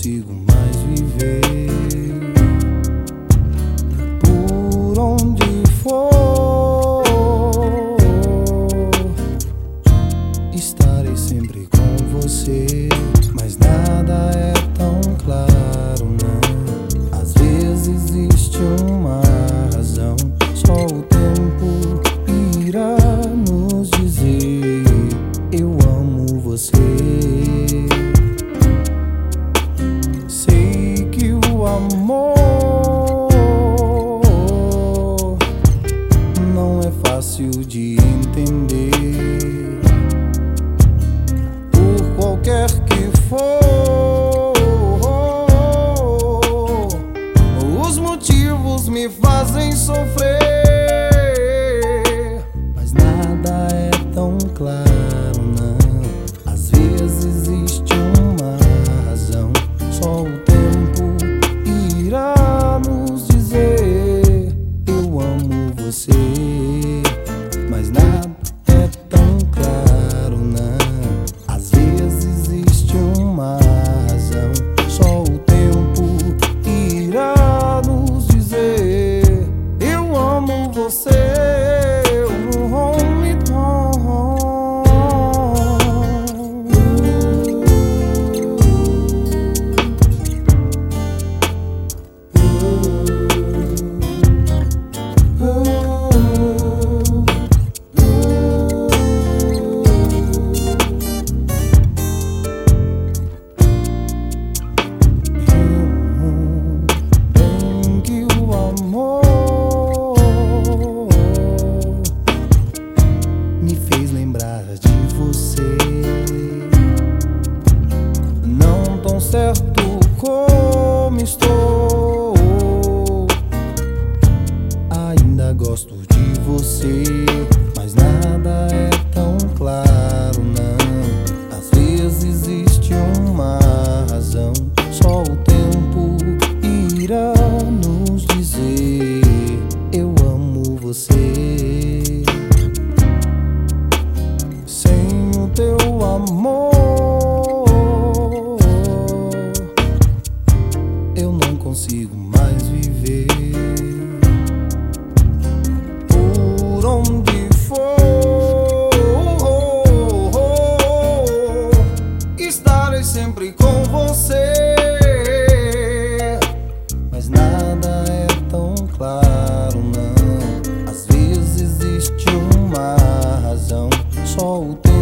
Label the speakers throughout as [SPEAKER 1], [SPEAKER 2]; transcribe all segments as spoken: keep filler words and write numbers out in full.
[SPEAKER 1] consigo mais viver. Por onde for, estarei sempre com você. Mas nada é tão claro, não. Às vezes existe uma razão, só o tempo irá nos dizer: eu amo você. Sei que o amor não é fácil de entender. Por qualquer que for, os motivos me fazem sofrer. Mas nada é tão claro, não. Às vezes existe uma razão, só o tempo irá nos dizer: eu amo você. Mas nada é tão claro, não. Às vezes existe uma razão, só o tempo irá nos dizer: eu amo você. Me fez lembrar de você, não tão certo como estou. Ainda gosto de você, mas nada é tão claro, não. Às vezes existe uma razão, só o tempo irá nos dizer: eu amo você. Teu amor, eu não consigo mais viver. Por onde for, estarei sempre com você. Mas nada é tão claro, não. Às vezes existe uma razão, só o tempo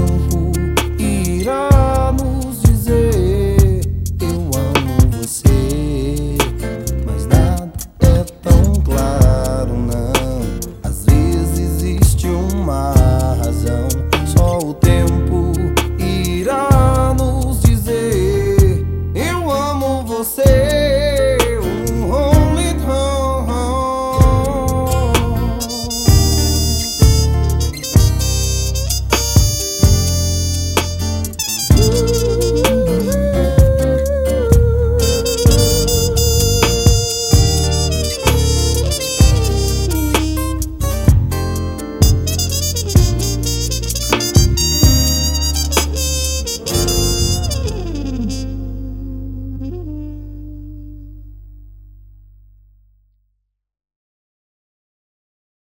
[SPEAKER 1] irá nos dizer: eu amo você. Mas nada é tão claro, não. Às vezes existe uma razão, só o tempo irá nos dizer: eu amo você.